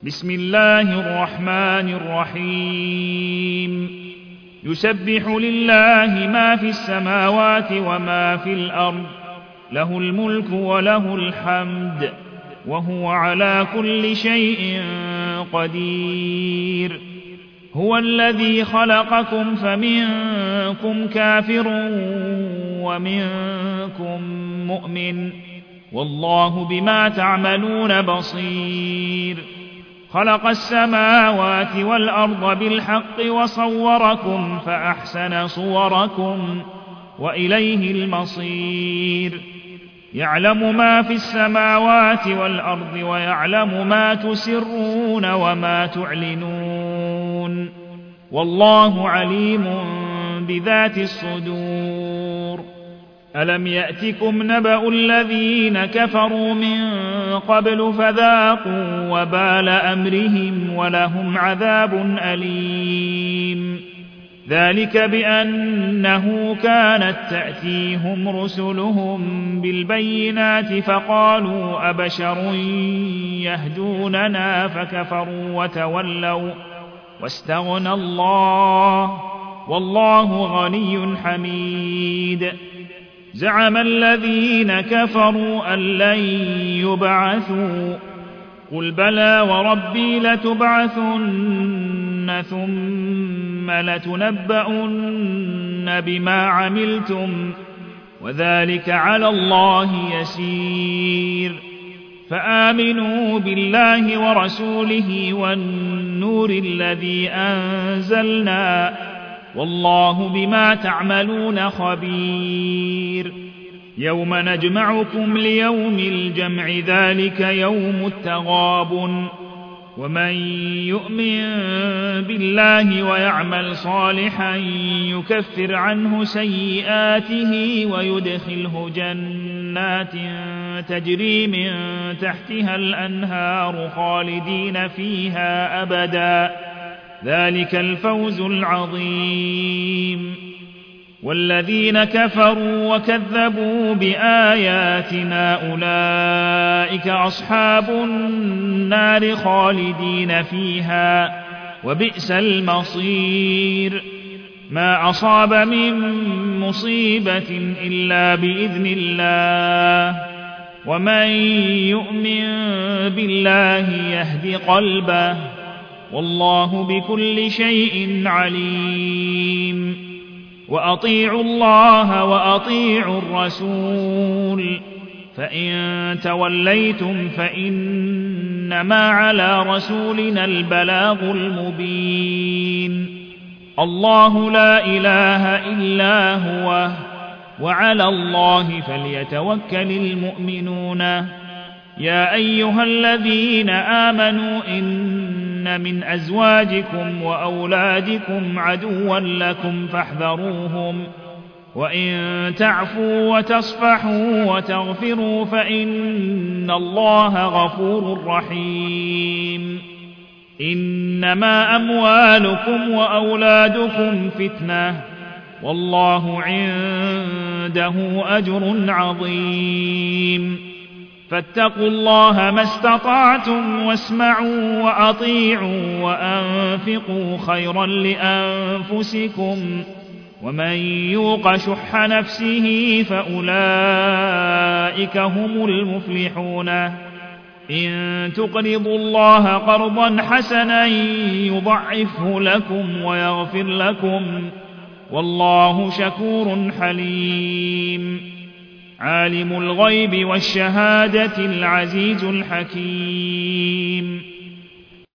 بسم الله الرحمن الرحيم يسبح لله ما في السماوات وما في الأرض له الملك وله الحمد وهو على كل شيء قدير هو الذي خلقكم فمنكم كافر ومنكم مؤمن والله بما تعملون بصير خلق السماوات والأرض بالحق وصوركم فأحسن صوركم وإليه المصير يعلم ما في السماوات والأرض ويعلم ما تسرون وما تعلنون والله عليم بذات الصدور ألم يأتكم نبأ الذين كفروا من قبل فذاقوا وبال أمرهم ولهم عذاب أليم ذلك بأنه كانت تأتيهم رسلهم بالبينات فقالوا أبشر يهدوننا فكفروا وتولوا واستغنى الله والله غني حميد زعم الذين كفروا أن لن يبعثوا قل بلى وربي لتبعثن ثم لتنبؤن بما عملتم وذلك على الله يسير فآمنوا بالله ورسوله والنور الذي أنزلنا والله بما تعملون خبير يوم نجمعكم ليوم الجمع ذلك يوم التغابن ومن يؤمن بالله ويعمل صالحا يكفر عنه سيئاته ويدخله جنات تجري من تحتها الأنهار خالدين فيها أبدا ذلك الفوز العظيم والذين كفروا وكذبوا بآياتنا أولئك أصحاب النار خالدين فيها وبئس المصير ما أصاب من مصيبة إلا بإذن الله ومن يؤمن بالله يهد قلبه والله بكل شيء عليم وأطيعوا الله وأطيعوا الرسول فإن توليتم فإنما على رسولنا البلاغ المبين الله لا إله إلا هو وعلى الله فليتوكل المؤمنون يا أيها الذين آمنوا إن من أزواجكم وأولادكم عدوا لكم فاحذروهم وإن تعفوا وتصفحوا وتغفروا فإن الله غفور رحيم إنما أموالكم وأولادكم فتنة والله عنده أجر عظيم فاتقوا الله ما استطعتم واسمعوا وأطيعوا وأنفقوا خيرا لأنفسكم ومن يوق شح نفسه فأولئك هم المفلحون إن تقرضوا الله قرضا حسنا يضعفه لكم ويغفر لكم والله شكور حليم عالم الغيب والشهادة العزيز الحكيم